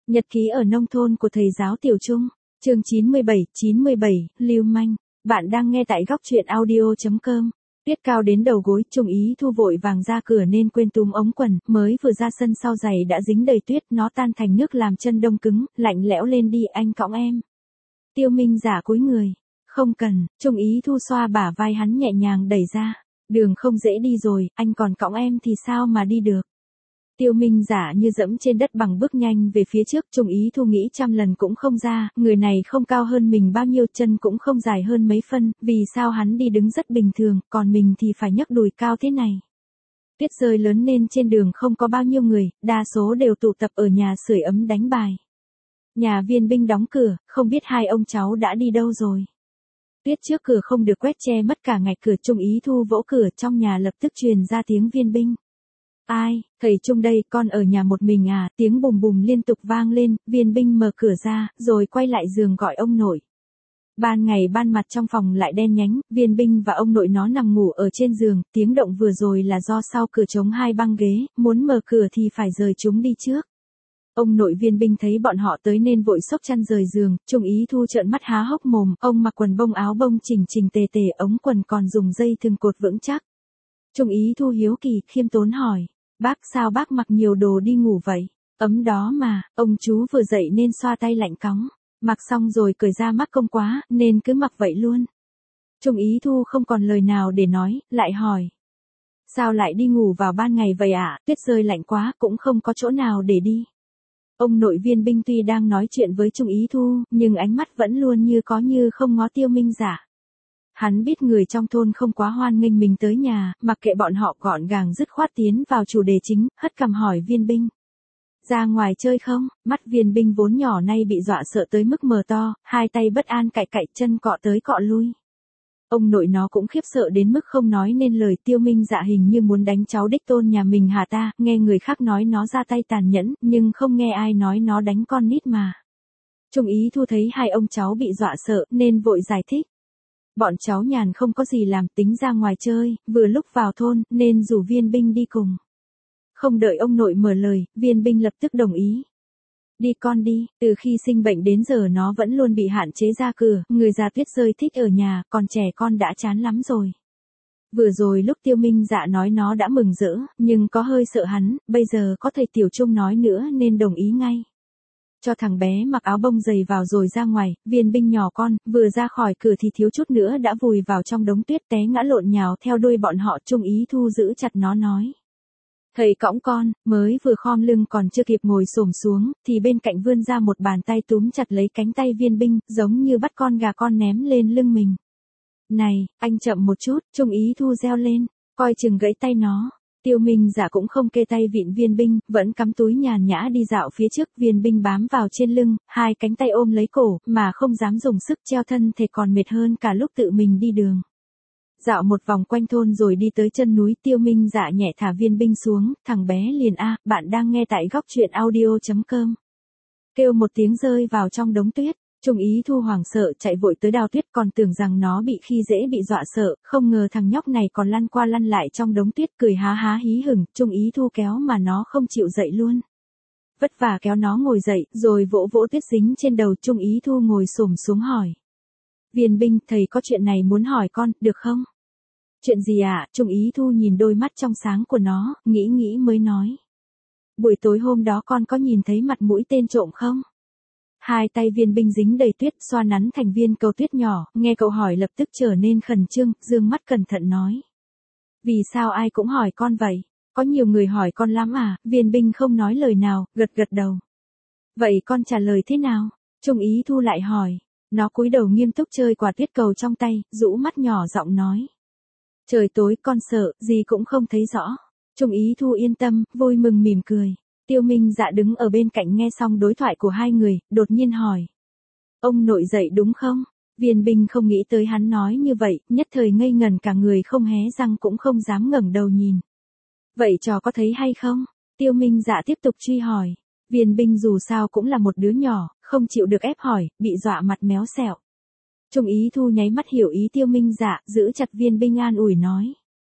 Nhật ký ở nông thôn của thầy giáo Tiểu Trung, chương 97, Lưu Manh. Bạn đang nghe tại góc truyện audio.com. Tuyết cao đến đầu gối, Trung Ý Thu vội vàng ra cửa nên quên túm ống quần, mới vừa ra sân sau giày đã dính đầy tuyết, nó tan thành nước làm chân đông cứng, lạnh lẽo lên đi, anh cõng em. Tiêu Minh giả cúi người. Không cần, Trung Ý Thu xoa bả vai hắn nhẹ nhàng đẩy ra. Đường không dễ đi rồi, anh còn cõng em thì sao mà đi được. Tiêu Minh giả như dẫm trên đất bằng bước nhanh về phía trước, Trung Ý Thu nghĩ trăm lần cũng không ra, người này không cao hơn mình bao nhiêu, chân cũng không dài hơn mấy phân, vì sao hắn đi đứng rất bình thường, còn mình thì phải nhấc đùi cao thế này. Tuyết rơi lớn nên trên đường không có bao nhiêu người, đa số đều tụ tập ở nhà sưởi ấm đánh bài. Nhà Viên Binh đóng cửa, không biết hai ông cháu đã đi đâu rồi. Tuyết trước cửa không được quét che mất cả ngạch cửa, Trung Ý Thu vỗ cửa, trong nhà lập tức truyền ra tiếng Viên Binh. Ai, thầy Trung đây, con ở nhà một mình à, tiếng bùm bùm liên tục vang lên, Viên Binh mở cửa ra, rồi quay lại giường gọi ông nội. Ban ngày ban mặt trong phòng lại đen nhánh, Viên Binh và ông nội nó nằm ngủ ở trên giường, tiếng động vừa rồi là do sau cửa trống hai băng ghế, muốn mở cửa thì phải rời chúng đi trước. Ông nội Viên Binh thấy bọn họ tới nên vội xốc chăn rời giường, Trung Ý Thu trợn mắt há hốc mồm, ông mặc quần bông áo bông chỉnh chỉnh tề tề, ống quần còn dùng dây thừng cột vững chắc. Trung Ý Thu hiếu kỳ, khiêm tốn hỏi. Bác sao bác mặc nhiều đồ đi ngủ vậy? Ấm đó mà, ông chú vừa dậy nên xoa tay lạnh cóng. Mặc xong rồi cởi ra mắc công quá, nên cứ mặc vậy luôn. Trung Ý Thu không còn lời nào để nói, lại hỏi. Sao lại đi ngủ vào ban ngày vậy ạ? Tuyết rơi lạnh quá, cũng không có chỗ nào để đi. Ông nội Viên Binh tuy đang nói chuyện với Trung Ý Thu, nhưng ánh mắt vẫn luôn như có như không ngó Tiêu Minh giả. Hắn biết người trong thôn không quá hoan nghênh mình tới nhà, mặc kệ bọn họ, gọn gàng dứt khoát tiến vào chủ đề chính, hất cằm hỏi Viên Binh. Ra ngoài chơi không? Mắt Viên Binh vốn nhỏ nay bị dọa sợ tới mức mờ to, hai tay bất an cạy cạy, chân cọ tới cọ lui. Ông nội nó cũng khiếp sợ đến mức không nói nên lời. Tiêu Minh dạ hình như muốn đánh cháu đích tôn nhà mình hả ta, nghe người khác nói nó ra tay tàn nhẫn, nhưng không nghe ai nói nó đánh con nít mà. Trung Ý Thu thấy hai ông cháu bị dọa sợ nên vội giải thích. Bọn cháu nhàn không có gì làm, tính ra ngoài chơi, vừa lúc vào thôn, nên rủ Viên Binh đi cùng. Không đợi ông nội mở lời, Viên Binh lập tức đồng ý. Đi con đi, từ khi sinh bệnh đến giờ nó vẫn luôn bị hạn chế ra cửa, người già Tuyết rơi thích ở nhà, còn trẻ con đã chán lắm rồi. Vừa rồi lúc Tiêu Minh dạ nói nó đã mừng rỡ, nhưng có hơi sợ hắn, bây giờ có thầy Tiểu Trung nói nữa nên đồng ý ngay. Cho thằng bé mặc áo bông dày vào rồi ra ngoài, Viên Binh nhỏ con, vừa ra khỏi cửa thì thiếu chút nữa đã vùi vào trong đống tuyết, té ngã lộn nhào theo đuôi bọn họ. Trung Ý Thu giữ chặt nó nói. Thầy cõng con, mới vừa khom lưng còn chưa kịp ngồi xổm xuống, thì bên cạnh vươn ra một bàn tay túm chặt lấy cánh tay Viên Binh, giống như bắt con gà con ném lên lưng mình. Này, anh chậm một chút, Trung Ý Thu reo lên, coi chừng gãy tay nó. Tiêu Minh giả cũng không kê tay vịn Viên Binh, vẫn cắm túi nhàn nhã đi dạo phía trước. Viên Binh bám vào trên lưng, hai cánh tay ôm lấy cổ, mà không dám dùng sức treo thân thể, còn mệt hơn cả lúc tự mình đi đường. Dạo một vòng quanh thôn rồi đi tới chân núi, Tiêu Minh dạ nhẹ thả Viên Binh xuống, thằng bé liền bạn đang nghe tại góc truyện audio.com. Kêu một tiếng rơi vào trong đống tuyết. Trung Ý Thu hoảng sợ chạy vội tới đào tuyết, còn tưởng rằng nó bị khi dễ bị dọa sợ, không ngờ thằng nhóc này còn lăn qua lăn lại trong đống tuyết, cười há há hí hửng. Trung Ý Thu kéo mà nó không chịu dậy luôn. Vất vả kéo nó ngồi dậy, rồi vỗ vỗ tuyết dính trên đầu. Trung Ý Thu ngồi xổm xuống hỏi. Viên Binh, thầy có chuyện này muốn hỏi con, được không? Chuyện gì ạ? Trung Ý Thu nhìn đôi mắt trong sáng của nó, nghĩ mới nói. Buổi tối hôm đó con có nhìn thấy mặt mũi tên trộm không? Hai tay Viên Binh dính đầy tuyết, xoa nắn thành viên cầu tuyết nhỏ, nghe cậu hỏi lập tức trở nên khẩn trương, dương mắt cẩn thận nói. Vì sao ai cũng hỏi con vậy? Có nhiều người hỏi con lắm à? Viên Binh không nói lời nào, gật đầu. Vậy con trả lời thế nào? Trung Ý Thu lại hỏi. Nó cúi đầu nghiêm túc chơi quả tuyết cầu trong tay, rũ mắt nhỏ giọng nói. Trời tối con sợ, gì cũng không thấy rõ. Trung Ý Thu yên tâm, vui mừng mỉm cười. Tiêu Minh dạ đứng ở bên cạnh nghe xong đối thoại của hai người, đột nhiên hỏi. Ông nội dậy đúng không? Viên Binh không nghĩ tới hắn nói như vậy, nhất thời ngây ngần cả người, không hé răng cũng không dám ngẩng đầu nhìn. Vậy trò có thấy hay không? Tiêu Minh dạ tiếp tục truy hỏi. Viên Binh dù sao cũng là một đứa nhỏ, không chịu được ép hỏi, bị dọa mặt méo xẹo. Trung Ý Thu nháy mắt hiểu ý Tiêu Minh dạ, giữ chặt Viên Binh an ủi nói.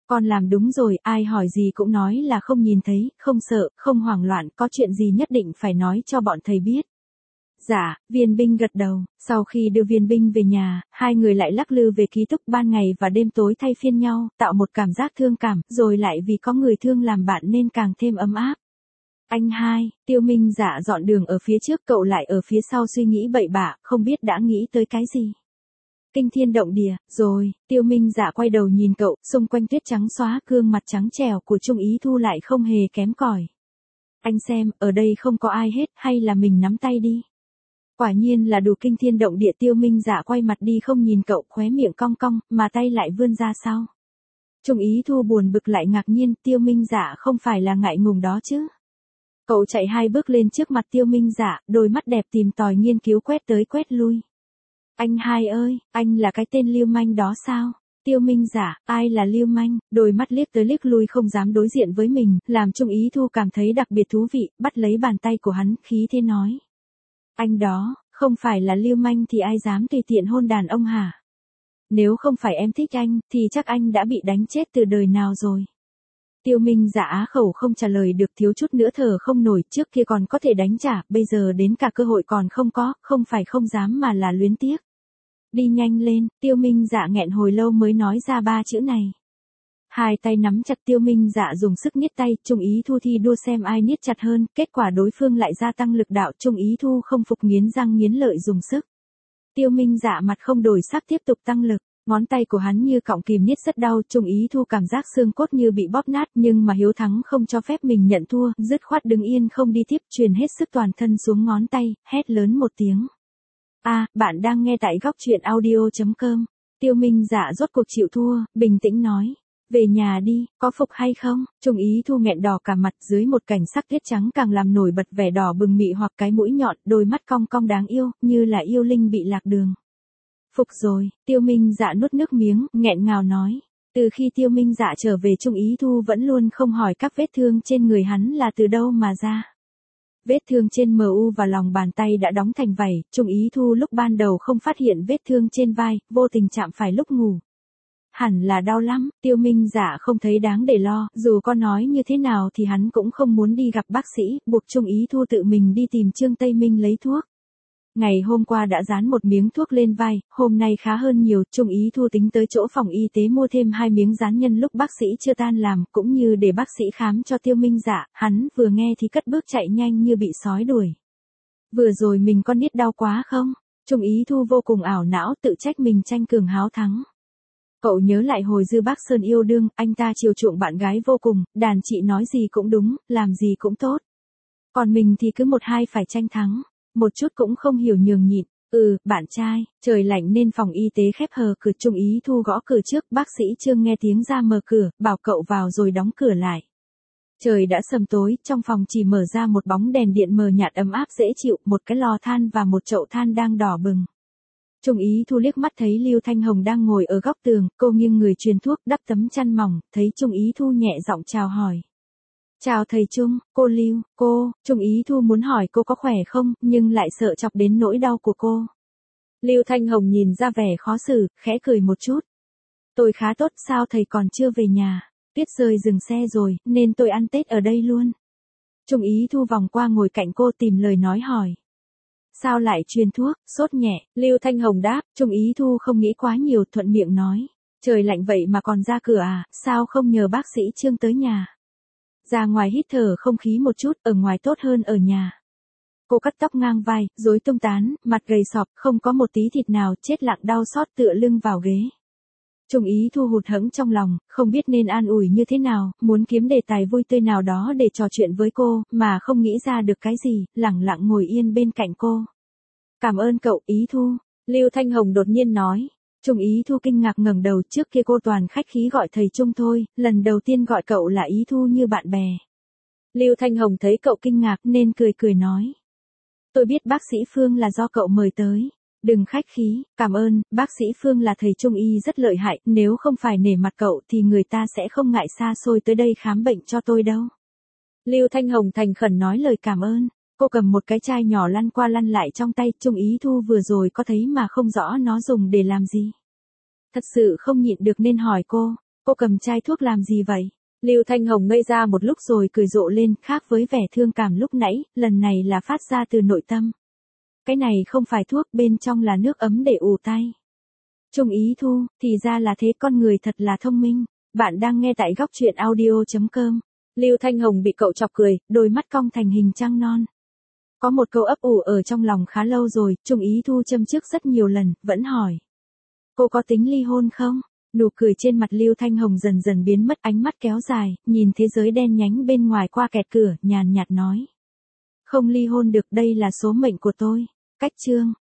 Con làm đúng rồi, ai hỏi gì cũng nói là không nhìn thấy, không sợ, không hoảng loạn, có chuyện gì nhất định phải nói cho bọn thầy biết. Dạ, Viên Binh gật đầu, sau khi đưa Viên Binh về nhà, hai người lại lắc lư về ký túc ban ngày và đêm tối thay phiên nhau, tạo một cảm giác thương cảm, rồi lại vì có người thương làm bạn nên càng thêm ấm áp. Anh hai, Tiêu Minh Dạ dọn đường ở phía trước, cậu lại ở phía sau suy nghĩ bậy bạ, không biết đã nghĩ tới cái gì. Kinh thiên động địa, rồi, Tiêu Minh Dạ quay đầu nhìn cậu, xung quanh tuyết trắng xóa, gương mặt trắng trẻo của Trung Ý Thu lại không hề kém cỏi. Anh xem, ở đây không có ai hết, hay là mình nắm tay đi. Quả nhiên là đủ kinh thiên động địa. Tiêu Minh Dạ quay mặt đi không nhìn cậu, khóe miệng cong cong, mà tay lại vươn ra sau. Trung Ý Thu buồn bực lại ngạc nhiên, Tiêu Minh Dạ không phải là ngại ngùng đó chứ. Cậu chạy hai bước lên trước mặt Tiêu Minh Dạ, đôi mắt đẹp tìm tòi nghiên cứu quét tới quét lui. Anh hai ơi, anh là cái tên lưu manh đó sao? Tiêu Minh Dạ, ai là lưu manh? Đôi mắt liếc tới liếc lui không dám đối diện với mình, làm Trung Ý Thu cảm thấy đặc biệt thú vị, bắt lấy bàn tay của hắn, khí thế nói. Anh đó, không phải là lưu manh thì ai dám tùy tiện hôn đàn ông hả? Nếu không phải em thích anh, thì chắc anh đã bị đánh chết từ đời nào rồi. Tiêu Minh Dạ á khẩu không trả lời được, thiếu chút nữa thở không nổi, trước kia còn có thể đánh trả, bây giờ đến cả cơ hội còn không có, không phải không dám mà là luyến tiếc. Đi nhanh lên, Tiêu Minh Dạ nghẹn hồi lâu mới nói ra ba chữ này. Hai tay nắm chặt, Tiêu Minh Dạ dùng sức niết tay, Trung Ý Thu thi đua xem ai niết chặt hơn, kết quả đối phương lại gia tăng lực đạo, Trung Ý Thu không phục nghiến răng nghiến lợi dùng sức. Tiêu Minh Dạ mặt không đổi sắc tiếp tục tăng lực, ngón tay của hắn như cọng kìm niết rất đau, Trung Ý Thu cảm giác xương cốt như bị bóp nát, nhưng mà hiếu thắng không cho phép mình nhận thua, dứt khoát đứng yên không đi tiếp, truyền hết sức toàn thân xuống ngón tay, hét lớn một tiếng. Bạn đang nghe tại góc truyện audio.com. Tiêu Minh Dạ rốt cuộc chịu thua, bình tĩnh nói. Về nhà đi, có phục hay không? Trung Ý Thu nghẹn đỏ cả mặt, dưới một cảnh sắc tuyết trắng càng làm nổi bật vẻ đỏ bừng mị hoặc cái mũi nhọn, đôi mắt cong cong đáng yêu, như là yêu linh bị lạc đường. Phục rồi, Tiêu Minh Dạ nuốt nước miếng, nghẹn ngào nói. Từ khi Tiêu Minh Dạ trở về, Trung Ý Thu vẫn luôn không hỏi các vết thương trên người hắn là từ đâu mà ra. Vết thương trên MU và lòng bàn tay đã đóng thành vảy, Trung Ý Thu lúc ban đầu không phát hiện vết thương trên vai, vô tình chạm phải lúc ngủ. Hẳn là đau lắm, Tiêu Minh Dạ không thấy đáng để lo, dù có nói như thế nào thì hắn cũng không muốn đi gặp bác sĩ, buộc Trung Ý Thu tự mình đi tìm Trương Tây Minh lấy thuốc. Ngày hôm qua đã dán một miếng thuốc lên vai, hôm nay khá hơn nhiều, Trung Ý Thu tính tới chỗ phòng y tế mua thêm 2 miếng dán nhân lúc bác sĩ chưa tan làm, cũng như để bác sĩ khám cho Tiêu Minh Dạ, hắn vừa nghe thì cất bước chạy nhanh như bị sói đuổi. Vừa rồi mình có niết đau quá không? Trung Ý Thu vô cùng ảo não, tự trách mình tranh cường háo thắng. Cậu nhớ lại hồi Dư Bác Sơn yêu đương, anh ta chiều chuộng bạn gái vô cùng, đàn chị nói gì cũng đúng, làm gì cũng tốt. Còn mình thì cứ một hai phải tranh thắng. Một chút cũng không hiểu nhường nhịn. Bạn trai, trời lạnh nên phòng y tế khép hờ cửa, Trung Ý Thu gõ cửa trước, bác sĩ Trương nghe tiếng ra mở cửa, bảo cậu vào rồi đóng cửa lại. Trời đã sầm tối, trong phòng chỉ mở ra một bóng đèn điện mờ nhạt ấm áp dễ chịu, một cái lò than và một chậu than đang đỏ bừng. Trung Ý Thu liếc mắt thấy Lưu Thanh Hồng đang ngồi ở góc tường, cô nghiêng người truyền thuốc, đắp tấm chăn mỏng, thấy Trung Ý Thu nhẹ giọng chào hỏi. Chào thầy Trung, cô Lưu, Trung Ý Thu muốn hỏi cô có khỏe không, nhưng lại sợ chọc đến nỗi đau của cô. Lưu Thanh Hồng nhìn ra vẻ khó xử, khẽ cười một chút. Tôi khá tốt, sao thầy còn chưa về nhà? Tuyết rơi dừng xe rồi, nên tôi ăn Tết ở đây luôn. Trung Ý Thu vòng qua ngồi cạnh cô tìm lời nói hỏi. Sao lại truyền thuốc, sốt nhẹ, Lưu Thanh Hồng đáp, Trung Ý Thu không nghĩ quá nhiều, thuận miệng nói. Trời lạnh vậy mà còn ra cửa à, sao không nhờ bác sĩ Trương tới nhà? Ra ngoài hít thở không khí một chút, ở ngoài tốt hơn ở nhà. Cô cắt tóc ngang vai, rối tung tán, mặt gầy sọp, không có một tí thịt nào, chết lặng đau xót tựa lưng vào ghế. Trung Ý Thu hụt hẫng trong lòng, không biết nên an ủi như thế nào, muốn kiếm đề tài vui tươi nào đó để trò chuyện với cô, mà không nghĩ ra được cái gì, lẳng lặng ngồi yên bên cạnh cô. Cảm ơn cậu, Ý Thu, Lưu Thanh Hồng đột nhiên nói. Trung Ý Thu kinh ngạc ngẩng đầu, trước kia cô toàn khách khí gọi thầy Trung thôi, lần đầu tiên gọi cậu là Ý Thu như bạn bè. Lưu Thanh Hồng thấy cậu kinh ngạc nên cười nói. Tôi biết bác sĩ Phương là do cậu mời tới. Đừng khách khí, cảm ơn, bác sĩ Phương là thầy Trung y rất lợi hại, nếu không phải nể mặt cậu thì người ta sẽ không ngại xa xôi tới đây khám bệnh cho tôi đâu. Lưu Thanh Hồng thành khẩn nói lời cảm ơn. Cô cầm một cái chai nhỏ lăn qua lăn lại trong tay, Trung Ý Thu vừa rồi có thấy mà không rõ nó dùng để làm gì. Thật sự không nhịn được nên hỏi cô, Cô cầm chai thuốc làm gì vậy? Lưu Thanh Hồng ngây ra một lúc rồi cười rộ lên, khác với vẻ thương cảm lúc nãy, lần này là phát ra từ nội tâm. Cái này không phải thuốc, bên trong là nước ấm để ủ tay. Trung Ý Thu, thì ra là thế, con người thật là thông minh. Bạn đang nghe tại góc truyện audio.com. Lưu Thanh Hồng bị cậu chọc cười, đôi mắt cong thành hình trăng non. Có một câu ấp ủ ở trong lòng khá lâu rồi, Trung Ý Thu châm chước rất nhiều lần, vẫn hỏi. Cô có tính ly hôn không? Nụ cười trên mặt Lưu Thanh Hồng dần dần biến mất, ánh mắt kéo dài, nhìn thế giới đen nhánh bên ngoài qua kẹt cửa, nhàn nhạt nói. Không ly hôn được, đây là số mệnh của tôi. Cách chương.